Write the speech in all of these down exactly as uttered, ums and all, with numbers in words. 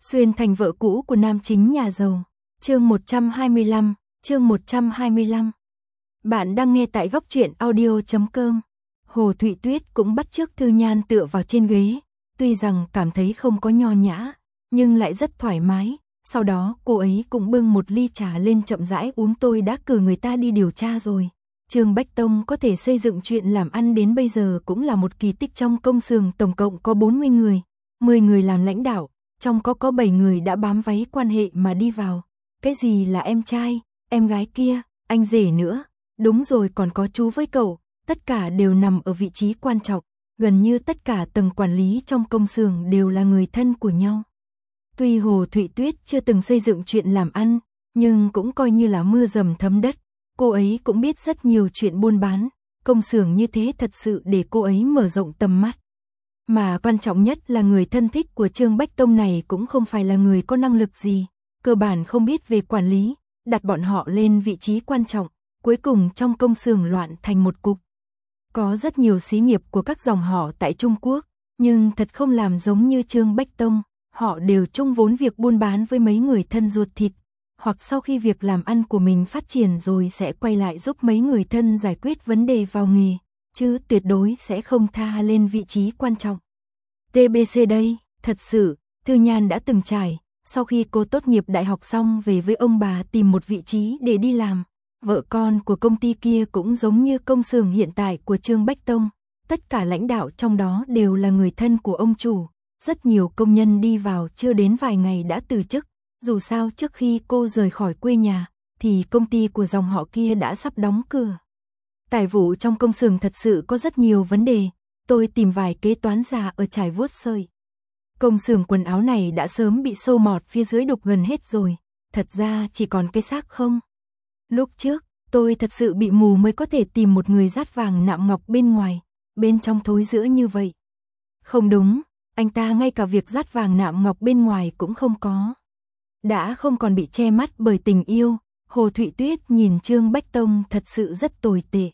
Xuyên thành vợ cũ của nam chính nhà giàu. Chương một trăm hai mươi lăm, chương một trăm hai mươi lăm. Bạn đang nghe tại góc truyện audio chấm com. Hồ Thụy Tuyết cũng bắt chước Thư Nhan tựa vào trên ghế, tuy rằng cảm thấy không có nho nhã, nhưng lại rất thoải mái. Sau đó cô ấy cũng bưng một ly trà lên chậm rãi uống. Tôi đã cử người ta đi điều tra rồi. Trương Bách Tông có thể xây dựng chuyện làm ăn đến bây giờ cũng là một kỳ tích. Trong công xưởng tổng cộng có bốn mươi người, mười người làm lãnh đạo, trong có có bảy người đã bám váy quan hệ mà đi vào. Cái gì là em trai, em gái kia, anh rể nữa, đúng rồi còn có chú với cậu, tất cả đều nằm ở vị trí quan trọng, gần như tất cả tầng quản lý trong công xưởng đều là người thân của nhau. Tuy Hồ Thụy Tuyết chưa từng xây dựng chuyện làm ăn, nhưng cũng coi như là mưa dầm thấm đất, cô ấy cũng biết rất nhiều chuyện buôn bán, công xưởng như thế thật sự để cô ấy mở rộng tầm mắt. Mà quan trọng nhất là người thân thích của Trương Bách Tông này cũng không phải là người có năng lực gì, cơ bản không biết về quản lý, đặt bọn họ lên vị trí quan trọng, cuối cùng trong công xưởng loạn thành một cục. Có rất nhiều xí nghiệp của các dòng họ tại Trung Quốc, nhưng thật không làm giống như Trương Bách Tông, họ đều chung vốn việc buôn bán với mấy người thân ruột thịt, hoặc sau khi việc làm ăn của mình phát triển rồi sẽ quay lại giúp mấy người thân giải quyết vấn đề vào nghề, chứ tuyệt đối sẽ không tha lên vị trí quan trọng. tê bê xê đây, thật sự, Thư Nhan đã từng trải, sau khi cô tốt nghiệp đại học xong về với ông bà tìm một vị trí để đi làm. Vợ con của công ty kia cũng giống như công xưởng hiện tại của Trương Bách Tông, tất cả lãnh đạo trong đó đều là người thân của ông chủ. Rất nhiều công nhân đi vào chưa đến vài ngày đã từ chức, dù sao trước khi cô rời khỏi quê nhà, thì công ty của dòng họ kia đã sắp đóng cửa. Tài vụ trong công xưởng thật sự có rất nhiều vấn đề, tôi tìm vài kế toán già ở trải vuốt sợi. Công xưởng quần áo này đã sớm bị sâu mọt phía dưới đục gần hết rồi, thật ra chỉ còn cái xác không. Lúc trước, tôi thật sự bị mù mới có thể tìm một người dát vàng nạm ngọc bên ngoài, bên trong thối rữa như vậy. Không đúng, anh ta ngay cả việc dát vàng nạm ngọc bên ngoài cũng không có. Đã không còn bị che mắt bởi tình yêu, Hồ Thụy Tuyết nhìn Trương Bách Tông thật sự rất tồi tệ.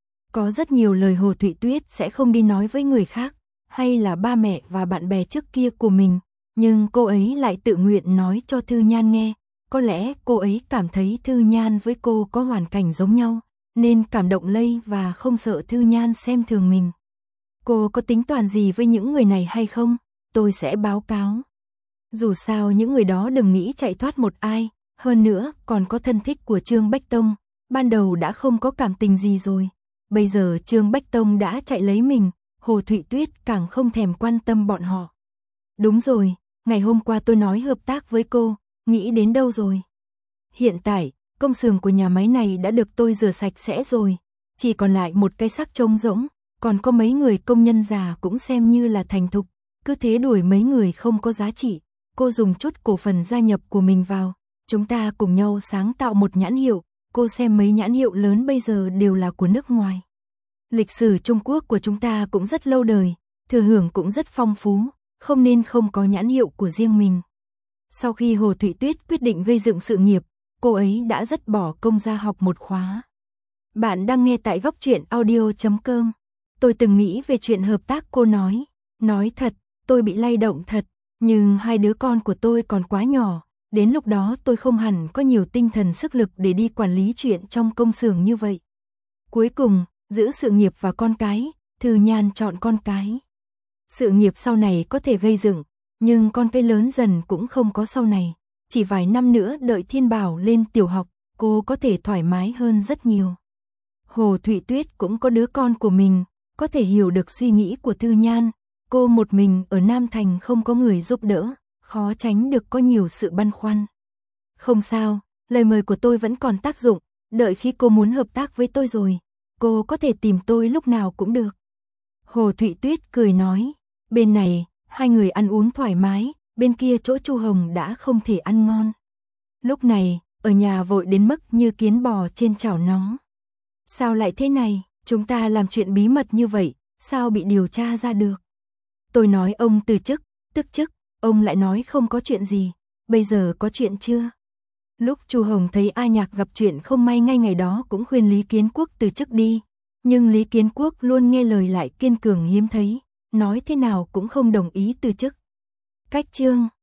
Có rất nhiều lời Hồ Thụy Tuyết sẽ không đi nói với người khác, hay là ba mẹ và bạn bè trước kia của mình, nhưng cô ấy lại tự nguyện nói cho Thư Nhan nghe. Có lẽ cô ấy cảm thấy Thư Nhan với cô có hoàn cảnh giống nhau, nên cảm động lây và không sợ Thư Nhan xem thường mình. Cô có tính toán gì với những người này hay không? Tôi sẽ báo cáo. Dù sao những người đó đừng nghĩ chạy thoát một ai, hơn nữa còn có thân thích của Trương Bách Tông, ban đầu đã không có cảm tình gì rồi. Bây giờ Trương Bách Tông đã chạy lấy mình, Hồ Thụy Tuyết càng không thèm quan tâm bọn họ. Đúng rồi, ngày hôm qua tôi nói hợp tác với cô, nghĩ đến đâu rồi? Hiện tại, công xưởng của nhà máy này đã được tôi rửa sạch sẽ rồi, chỉ còn lại một cái xác trống rỗng, còn có mấy người công nhân già cũng xem như là thành thục, cứ thế đuổi mấy người không có giá trị. Cô dùng chút cổ phần gia nhập của mình vào, chúng ta cùng nhau sáng tạo một nhãn hiệu, cô xem mấy nhãn hiệu lớn bây giờ đều là của nước ngoài. Lịch sử Trung Quốc của chúng ta cũng rất lâu đời, thừa hưởng cũng rất phong phú, không nên không có nhãn hiệu của riêng mình. Sau khi Hồ Thụy Tuyết quyết định gây dựng sự nghiệp, cô ấy đã rất bỏ công ra học một khóa. Bạn đang nghe tại góc truyện audio chấm com. Tôi từng nghĩ về chuyện hợp tác, cô nói. Nói thật, tôi bị lay động thật, nhưng hai đứa con của tôi còn quá nhỏ, đến lúc đó tôi không hẳn có nhiều tinh thần sức lực để đi quản lý chuyện trong công xưởng như vậy. Cuối cùng, giữ sự nghiệp và con cái, Thư Nhan chọn con cái. Sự nghiệp sau này có thể gây dựng, nhưng con cái lớn dần cũng không có sau này. Chỉ vài năm nữa đợi Thiên Bảo lên tiểu học, cô có thể thoải mái hơn rất nhiều. Hồ Thụy Tuyết cũng có đứa con của mình, có thể hiểu được suy nghĩ của Thư Nhan. Cô một mình ở Nam Thành không có người giúp đỡ, khó tránh được có nhiều sự băn khoăn. Không sao, lời mời của tôi vẫn còn tác dụng, đợi khi cô muốn hợp tác với tôi rồi, cô có thể tìm tôi lúc nào cũng được. Hồ Thụy Tuyết cười nói, bên này, hai người ăn uống thoải mái, bên kia chỗ Chu Hồng đã không thể ăn ngon. Lúc này, ở nhà vội đến mức như kiến bò trên chảo nóng. Sao lại thế này, chúng ta làm chuyện bí mật như vậy, sao bị điều tra ra được? Tôi nói ông từ chức, tức chức, ông lại nói không có chuyện gì, bây giờ có chuyện chưa? Lúc Chu Hồng thấy A Nhạc gặp chuyện không may ngay ngày đó cũng khuyên Lý Kiến Quốc từ chức đi, nhưng Lý Kiến Quốc luôn nghe lời lại kiên cường hiếm thấy, nói thế nào cũng không đồng ý từ chức. Cách chương